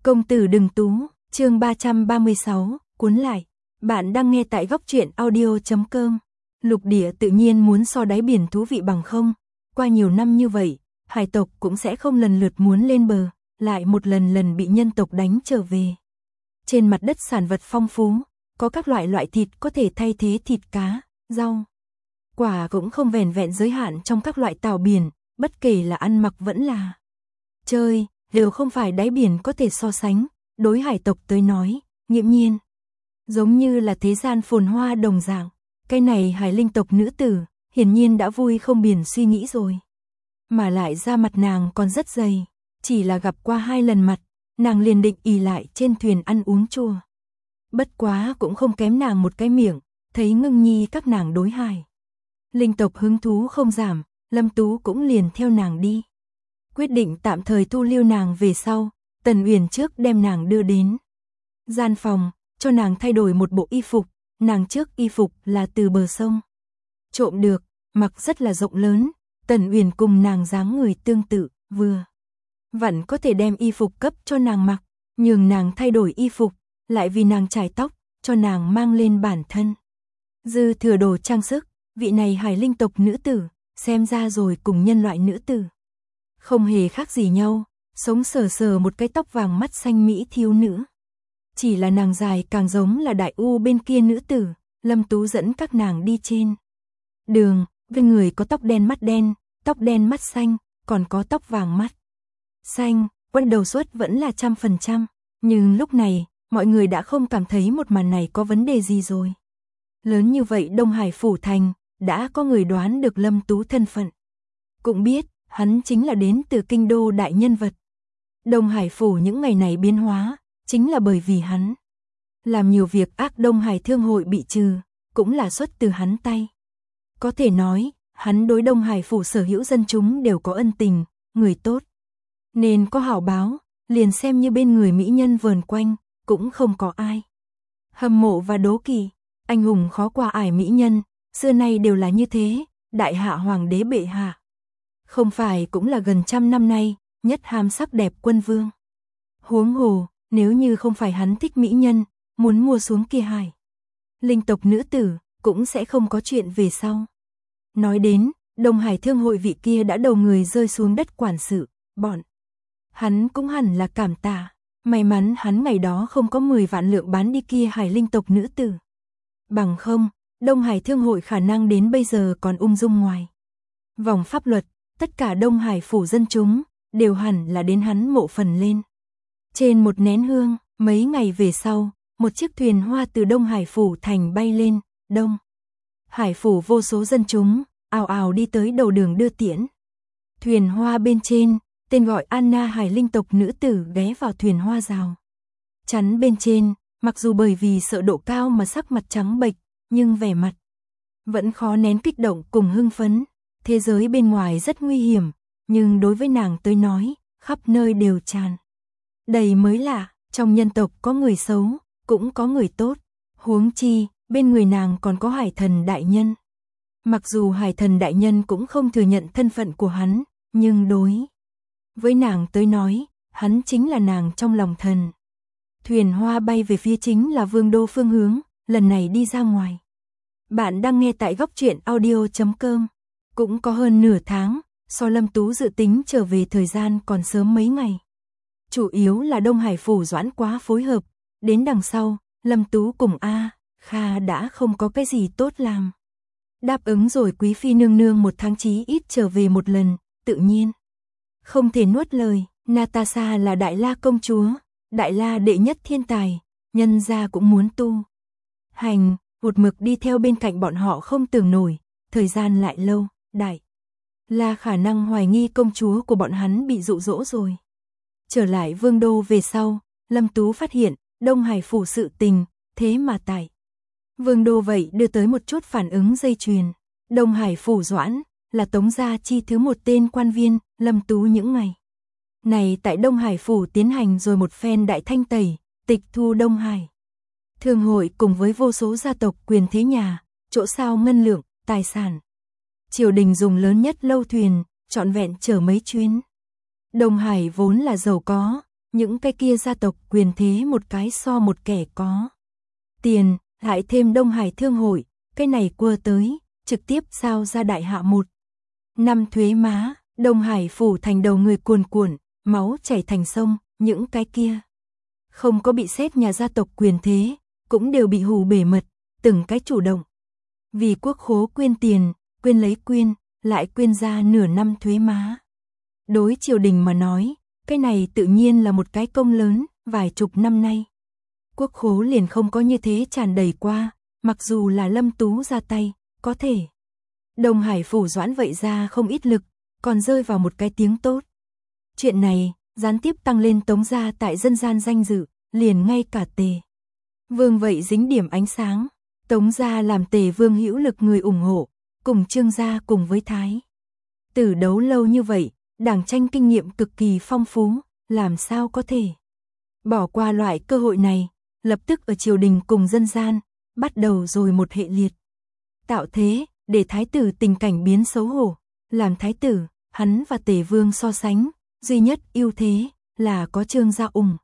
Công tử đừng tú, chương 336, cuốn lại. Bạn đang nghe tại góc truyện audio.com. Lục địa tự nhiên muốn so đáy biển thú vị bằng không. Qua nhiều năm như vậy, hải tộc cũng sẽ không lần lượt muốn lên bờ, lại một lần bị nhân tộc đánh trở về. Trên mặt đất sản vật phong phú, có các loại thịt có thể thay thế thịt cá, rau. Quả cũng không vẻn vẹn giới hạn trong các loại tảo biển, bất kể là ăn mặc vẫn là chơi, đều không phải đáy biển có thể so sánh, đối hải tộc tới nói, nghiễm nhiên. Giống như là thế gian phồn hoa đồng dạng, cái này hải linh tộc nữ tử, hiển nhiên đã vui không biển suy nghĩ rồi. Mà lại da mặt nàng còn rất dày, chỉ là gặp qua 2 lần mặt, nàng liền định ì lại trên thuyền ăn uống chua. Bất quá cũng không kém nàng một cái miệng, thấy Ngưng Nhi các nàng đối hải linh tộc hứng thú không giảm, Lâm Tú cũng liền theo nàng đi. Quyết định tạm thời thu lưu nàng về sau, Tần Uyển trước đem nàng đưa đến gian phòng, cho nàng thay đổi một bộ y phục, nàng trước y phục là từ bờ sông trộm được, mặc rất là rộng lớn, Tần Uyển cùng nàng dáng người tương tự, vừa vặn có thể đem y phục cấp cho nàng mặc, nhường nàng thay đổi y phục, lại vì nàng chải tóc, cho nàng mang lên bản thân. Dư thừa đồ trang sức, vị này hải linh tộc nữ tử, xem ra rồi cùng nhân loại nữ tử không hề khác gì nhau, sống sờ một cái tóc vàng mắt xanh mỹ thiếu nữ. Chỉ là nàng dài càng giống là đại u bên kia nữ tử, Lâm Tú dẫn các nàng đi trên đường, với người có tóc đen mắt xanh, còn có tóc vàng mắt xanh, quân đầu suất vẫn là 100%, nhưng lúc này, mọi người đã không cảm thấy một màn này có vấn đề gì rồi. Lớn như vậy Đông Hải Phủ Thành, đã có người đoán được Lâm Tú thân phận. Cũng biết, hắn chính là đến từ kinh đô đại nhân vật. Đông Hải Phủ những ngày này biến hóa, chính là bởi vì hắn làm nhiều việc ác. Đông Hải Thương hội bị trừ, cũng là xuất từ hắn tay. Có thể nói, hắn đối Đông Hải Phủ sở hữu dân chúng đều có ân tình, người tốt. Nên có hảo báo, liền xem như bên người mỹ nhân vờn quanh, cũng không có ai hâm mộ và đố kỵ. Anh hùng khó qua ải mỹ nhân, xưa nay đều là như thế, đại hạ hoàng đế bệ hạ. Không phải cũng là gần 100 năm nay, nhất ham sắc đẹp quân vương. Huống hồ, nếu như không phải hắn thích mỹ nhân, muốn mua xuống kia hải linh tộc nữ tử, cũng sẽ không có chuyện về sau. Nói đến, Đông Hải Thương hội vị kia đã đầu người rơi xuống đất quản sự, bọn hắn cũng hẳn là cảm tạ. May mắn hắn ngày đó không có 10 vạn lượng bán đi kia hải linh tộc nữ tử. Bằng không, Đông Hải Thương hội khả năng đến bây giờ còn ung dung ngoài vòng pháp luật, tất cả Đông Hải Phủ dân chúng, đều hẳn là đến hắn mộ phần lên. Trên một nén hương, mấy ngày về sau, một chiếc thuyền hoa từ Đông Hải Phủ Thành bay lên, Đông Hải Phủ vô số dân chúng, ào ào đi tới đầu đường đưa tiễn. Thuyền hoa bên trên, tên gọi Anna hải linh tộc nữ tử ghé vào thuyền hoa rào chắn bên trên, mặc dù bởi vì sợ độ cao mà sắc mặt trắng bệch, nhưng vẻ mặt vẫn khó nén kích động cùng hưng phấn. Thế giới bên ngoài rất nguy hiểm, nhưng đối với nàng tới nói, khắp nơi đều tràn đầy mới lạ, trong nhân tộc có người xấu, cũng có người tốt, huống chi, bên người nàng còn có hải thần đại nhân. Mặc dù hải thần đại nhân cũng không thừa nhận thân phận của hắn, nhưng đối với nàng tới nói, hắn chính là nàng trong lòng thần. Thuyền hoa bay về phía chính là vương đô phương hướng, lần này đi ra ngoài. Bạn đang nghe tại góc truyện audio.com. Cũng có hơn nửa tháng, so Lâm Tú dự tính trở về thời gian còn sớm mấy ngày. Chủ yếu là Đông Hải Phủ Doãn quá phối hợp, đến đằng sau, Lâm Tú cùng Kha đã không có cái gì tốt làm. Đáp ứng rồi quý phi nương nương 1 tháng chí ít trở về một lần, tự nhiên không thể nuốt lời. Natasha là Đại La công chúa, Đại La đệ nhất thiên tài, nhân gia cũng muốn tu hành, một mực đi theo bên cạnh bọn họ không tưởng nổi, thời gian lại lâu, Đại La khả năng hoài nghi công chúa của bọn hắn bị dụ dỗ rồi. Trở lại vương đô về sau, Lâm Tú phát hiện, Đông Hải Phủ sự tình, thế mà tại vương đô vậy đưa tới một chút phản ứng dây chuyền. Đông Hải Phủ Doãn, là Tống gia chi thứ một tên quan viên, Lâm Tú những ngày này tại Đông Hải Phủ tiến hành rồi một phen đại thanh tẩy, tịch thu Đông Hải Thương hội cùng với vô số gia tộc quyền thế nhà, chỗ sao ngân lượng, tài sản. Triều đình dùng lớn nhất lâu thuyền, trọn vẹn chở mấy chuyến. Đông Hải vốn là giàu có, những cái kia gia tộc quyền thế một cái so một kẻ có tiền, lại thêm Đông Hải Thương hội, cái này quơ tới, trực tiếp giao ra đại hạ 1 năm thuế má, Đông Hải phủ thành đầu người cuồn cuộn, máu chảy thành sông, những cái kia không có bị xét nhà gia tộc quyền thế, cũng đều bị hù bể mật, từng cái chủ động. Vì quốc khố quyên tiền, quyên lấy quyên, lại quyên ra nửa năm thuế má. Đối triều đình mà nói, cái này tự nhiên là một cái công lớn, vài chục năm nay. Quốc khố liền không có như thế tràn đầy qua, mặc dù là Lâm Tú ra tay, có thể. Đông Hải phủ Doãn vậy ra không ít lực, còn rơi vào một cái tiếng tốt. Chuyện này, gián tiếp tăng lên Tống gia tại dân gian danh dự, liền ngay cả Tề Vương vậy dính điểm ánh sáng. Tống gia làm Tề Vương hữu lực người ủng hộ, cùng Trương gia cùng với Thái tử đấu lâu như vậy, đảng tranh kinh nghiệm cực kỳ phong phú, làm sao có thể bỏ qua loại cơ hội này, lập tức ở triều đình cùng dân gian, bắt đầu rồi một hệ liệt. Tạo thế, để Thái tử tình cảnh biến xấu hổ, làm Thái tử, hắn và Tề Vương so sánh, duy nhất ưu thế là có Trương gia ủng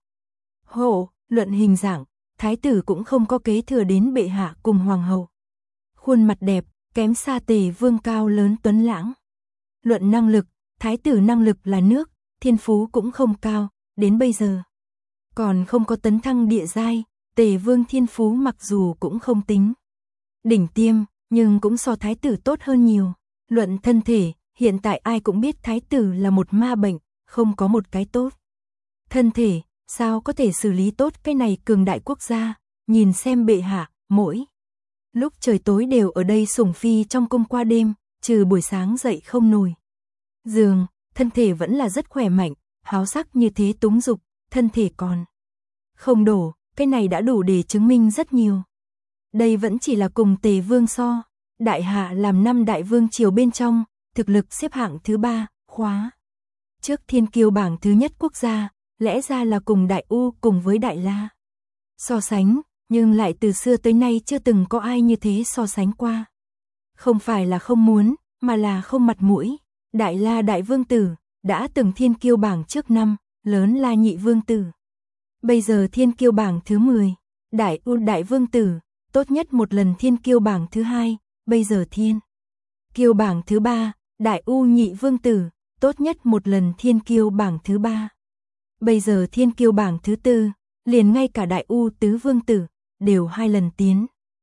hộ, luận hình dạng, Thái tử cũng không có kế thừa đến bệ hạ cùng hoàng hậu. Khuôn mặt đẹp, kém xa Tề Vương cao lớn tuấn lãng. Luận năng lực, Thái tử năng lực là nước, thiên phú cũng không cao, đến bây giờ còn không có tấn thăng địa giai, Tề Vương thiên phú mặc dù cũng không tính đỉnh tiêm, nhưng cũng so Thái tử tốt hơn nhiều. Luận thân thể, hiện tại ai cũng biết Thái tử là một ma bệnh, không có một cái tốt thân thể, sao có thể xử lý tốt cái này cường đại quốc gia. Nhìn xem bệ hạ, mỗi lúc trời tối đều ở đây sủng phi trong cung qua đêm, trừ buổi sáng dậy không nổi giường, thân thể vẫn là rất khỏe mạnh, háo sắc như thế túng dục, thân thể còn không đổ, cái này đã đủ để chứng minh rất nhiều. Đây vẫn chỉ là cùng Tề Vương so, đại hạ làm 5 đại vương triều bên trong, thực lực xếp hạng thứ 3, khóa trước thiên kiêu bảng thứ nhất quốc gia, lẽ ra là cùng Đại U cùng với Đại La so sánh, nhưng lại từ xưa tới nay chưa từng có ai như thế so sánh qua. Không phải là không muốn, mà là không mặt mũi. Đại La đại vương tử, đã từng thiên kiêu bảng trước 5, lớn La nhị vương tử. Bây giờ thiên kiêu bảng thứ 10, Đại U đại vương tử, tốt nhất một lần thiên kiêu bảng thứ 2, bây giờ thiên kiêu bảng thứ 3, Đại U nhị vương tử, tốt nhất một lần thiên kiêu bảng thứ 3. Bây giờ thiên kiêu bảng thứ 4, liền ngay cả Đại U tứ vương tử, đều 2 lần tiến.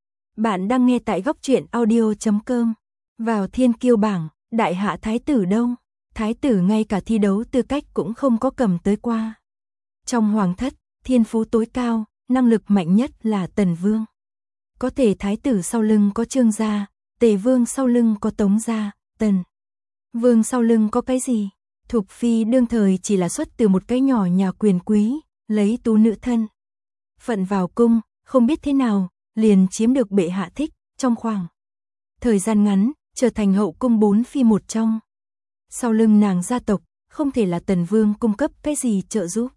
Bạn đang nghe tại góc truyện audio.com. Vào thiên kiêu bảng, đại hạ thái tử đâu? Thái tử ngay cả thi đấu tư cách cũng không có cầm tới qua. Trong hoàng thất, thiên phú tối cao, năng lực mạnh nhất là Tần Vương. Có thể thái tử sau lưng có Trương gia, Tề Vương sau lưng có Tống gia, Tần Vương sau lưng có cái gì? Thục phi đương thời chỉ là xuất từ một cái nhỏ nhà quyền quý, lấy tú nữ thân phận vào cung, không biết thế nào, liền chiếm được bệ hạ thích, trong khoảng thời gian ngắn, trở thành hậu cung 4 phi một trong. Sau lưng nàng gia tộc, không thể là Tần Vương cung cấp cái gì trợ giúp.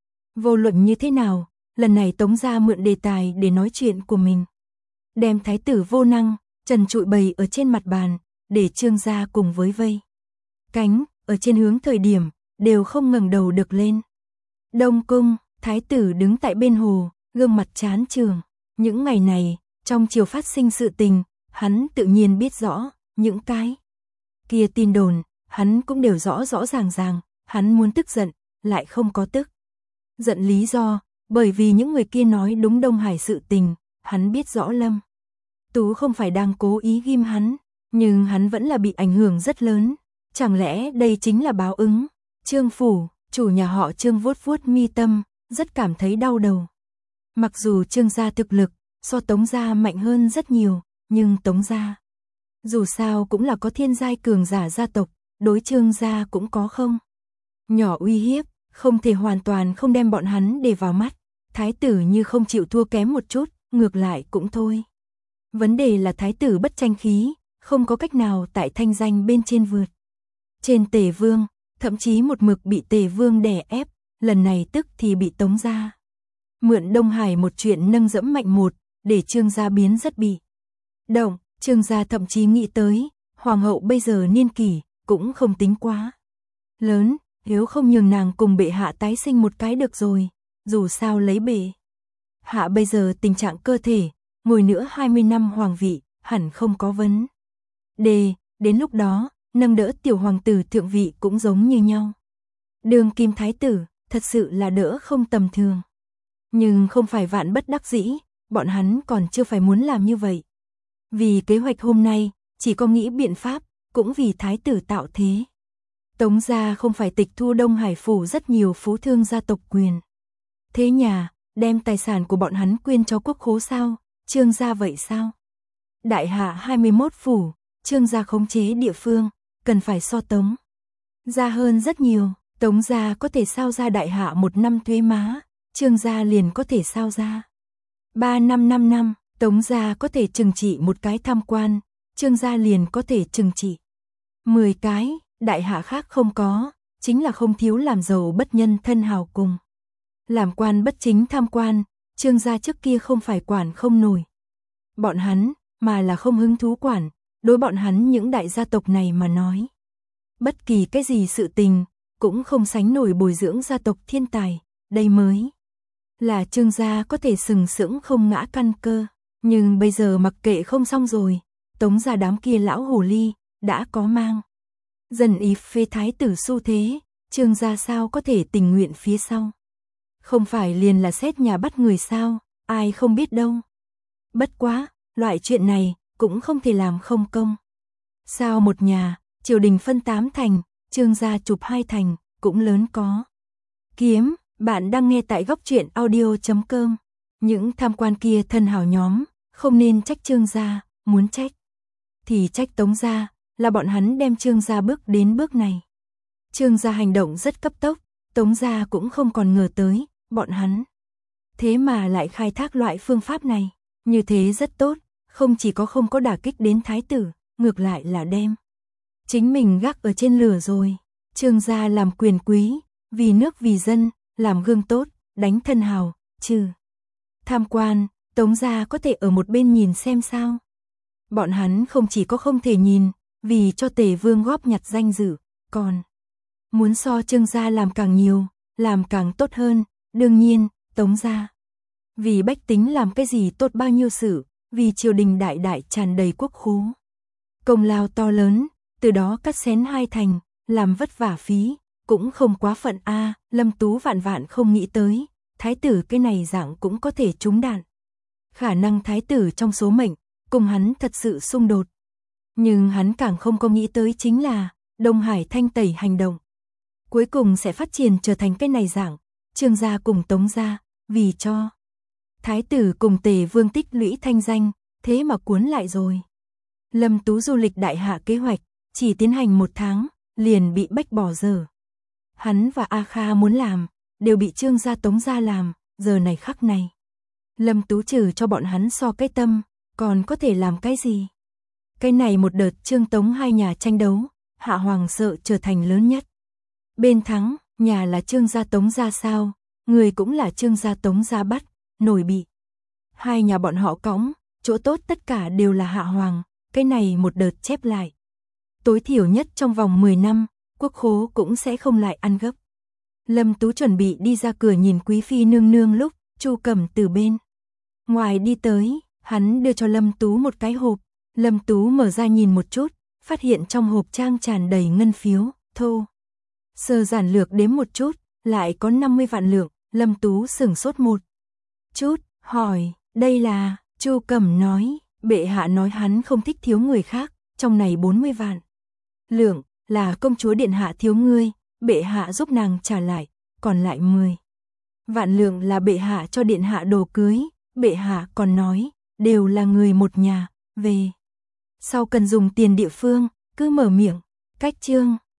Vô luận như thế nào, lần này Tống gia mượn đề tài để nói chuyện của mình. Đem thái tử vô năng, trần trụi bày ở trên mặt bàn, để Trương gia cùng với vây cánh, ở trên hướng thời điểm, đều không ngẩng đầu được lên. Đông cung, thái tử đứng tại bên hồ, gương mặt chán chường. Những ngày này, trong triều phát sinh sự tình, hắn tự nhiên biết rõ, những cái kia tin đồn, hắn cũng đều rõ rõ ràng ràng, hắn muốn tức giận, lại không có tức giận lý do, bởi vì những người kia nói đúng Đông Hải sự tình, hắn biết rõ Lâm Tú không phải đang cố ý ghim hắn, nhưng hắn vẫn là bị ảnh hưởng rất lớn. Chẳng lẽ đây chính là báo ứng? Trương phủ, chủ nhà họ Trương vuốt vuốt mi tâm, rất cảm thấy đau đầu. Mặc dù Trương gia thực lực so Tống gia mạnh hơn rất nhiều, nhưng Tống gia dù sao cũng là có thiên giai cường giả gia tộc, đối Trương gia cũng có không nhỏ uy hiếp, không thể hoàn toàn không đem bọn hắn để vào mắt. Thái tử như không chịu thua kém một chút, ngược lại cũng thôi. Vấn đề là thái tử bất tranh khí, không có cách nào tại thanh danh bên trên vượt trên Tề Vương, thậm chí một mực bị Tề Vương đè ép, lần này tức thì bị Tống gia mượn Đông Hải một chuyện nâng dẫm mạnh một, để Trương gia biến rất bị động. Trương gia thậm chí nghĩ tới, hoàng hậu bây giờ niên kỷ cũng không tính quá lớn, Nếu không nhường nàng cùng bệ hạ tái sinh một cái được rồi, dù sao lấy bệ hạ bây giờ tình trạng cơ thể, ngồi nữa 20 năm hoàng vị, hẳn không có vấn đề, đến lúc đó, nâng đỡ tiểu hoàng tử thượng vị cũng giống như nhau. Đương kim thái tử, thật sự là đỡ không tầm thường. Nhưng không phải vạn bất đắc dĩ, bọn hắn còn chưa phải muốn làm như vậy. Vì kế hoạch hôm nay, chỉ có nghĩ biện pháp, cũng vì thái tử tạo thế. Tống gia không phải tịch thu Đông Hải phủ rất nhiều phú thương gia tộc quyền. Thế nhà, đem tài sản của bọn hắn quyên cho quốc khố sao, Trương gia vậy sao? Đại hạ 21 phủ, Trương gia khống chế địa phương, cần phải so Tống gia hơn rất nhiều. Tống gia có thể sao ra đại hạ 1 năm thuế má, Trương gia liền có thể sao ra 3 năm 5 năm, Tống gia có thể trừng trị một cái tham quan, Trương gia liền có thể trừng trị 10 cái, đại hạ khác không có, chính là không thiếu làm giàu bất nhân thân hào cùng. Làm quan bất chính tham quan, Trương gia trước kia không phải quản không nổi bọn hắn, mà là không hứng thú quản, đối bọn hắn những đại gia tộc này mà nói. Bất kỳ cái gì sự tình, cũng không sánh nổi bồi dưỡng gia tộc thiên tài, đây mới là Trương gia có thể sừng sững không ngã căn cơ. Nhưng bây giờ mặc kệ không xong rồi, Tống gia đám kia lão hồ ly, đã có mang dần ý phê thái tử xu thế, Trương gia sao có thể tình nguyện phía sau. Không phải liền là xét nhà bắt người sao, ai không biết đâu. Bất quá, loại chuyện này, cũng không thể làm không công. Sao một nhà, triều đình phân 8 thành, Trương gia chụp 2 thành, cũng lớn có. Kiếm, bạn đang nghe tại góc truyện audio.com. Những tham quan kia thân hào nhóm, không nên trách Trương gia, muốn trách thì trách Tống gia, là bọn hắn đem Trương gia bước đến bước này. Trương gia hành động rất cấp tốc, Tống gia cũng không còn ngờ tới, bọn hắn thế mà lại khai thác loại phương pháp này, như thế rất tốt, không chỉ có không có đả kích đến thái tử, ngược lại là đem chính mình gác ở trên lửa rồi. Trương gia làm quyền quý, vì nước vì dân, làm gương tốt, đánh thân hào, trừ tham quan, Tống gia có thể ở một bên nhìn xem sao. Bọn hắn không chỉ có không thể nhìn, vì cho Tề Vương góp nhặt danh dự, còn muốn so Trương gia làm càng nhiều, làm càng tốt hơn. Đương nhiên, Tống gia vì bách tính làm cái gì tốt bao nhiêu sự, vì triều đình đại đại tràn đầy quốc khố, công lao to lớn, từ đó cắt xén 2 thành, làm vất vả phí, cũng không quá phận a. Lâm Tú vạn vạn không nghĩ tới, thái tử cái này dạng cũng có thể trúng đạn. Khả năng thái tử trong số mệnh, cùng hắn thật sự xung đột. Nhưng hắn càng không có nghĩ tới chính là, Đông Hải thanh tẩy hành động cuối cùng sẽ phát triển trở thành cái này dạng. Trương gia cùng Tống gia, vì cho thái tử cùng Tề Vương tích lũy thanh danh, thế mà cuốn lại rồi. Lâm Tú du lịch đại hạ kế hoạch, chỉ tiến hành 1 tháng, liền bị bách bỏ dở. Hắn và A Kha muốn làm, đều bị Trương gia Tống gia làm, giờ này khắc này. Lâm Tú trừ cho bọn hắn so cái tâm, còn có thể làm cái gì? Cái này một đợt Trương Tống 2 nhà tranh đấu, Hạ Hoàng sợ trở thành lớn nhất. Bên thắng, nhà là Trương gia Tống gia sao, người cũng là Trương gia Tống gia bắt, nổi bị 2 nhà bọn họ cõng, chỗ tốt tất cả đều là Hạ Hoàng, cái này một đợt chép lại. Tối thiểu nhất trong vòng 10 năm, quốc khố cũng sẽ không lại ăn gấp. Lâm Tú chuẩn bị đi ra cửa nhìn quý phi nương nương lúc, Chu Cẩm từ bên ngoài đi tới, hắn đưa cho Lâm Tú một cái hộp. Lâm Tú mở ra nhìn một chút, phát hiện trong hộp trang tràn đầy ngân phiếu, thô sơ giản lược đếm một chút, lại có 50 vạn lượng. Lâm Tú sửng sốt một chút, hỏi, đây là, Chu Cẩm nói, bệ hạ nói hắn không thích thiếu người khác, trong này 40 vạn lượng, là công chúa điện hạ thiếu ngươi, bệ hạ giúp nàng trả lại, còn lại 10 vạn lượng là bệ hạ cho điện hạ đồ cưới, bệ hạ còn nói, đều là người một nhà, về sau cần dùng tiền địa phương, cứ mở miệng. Cách chương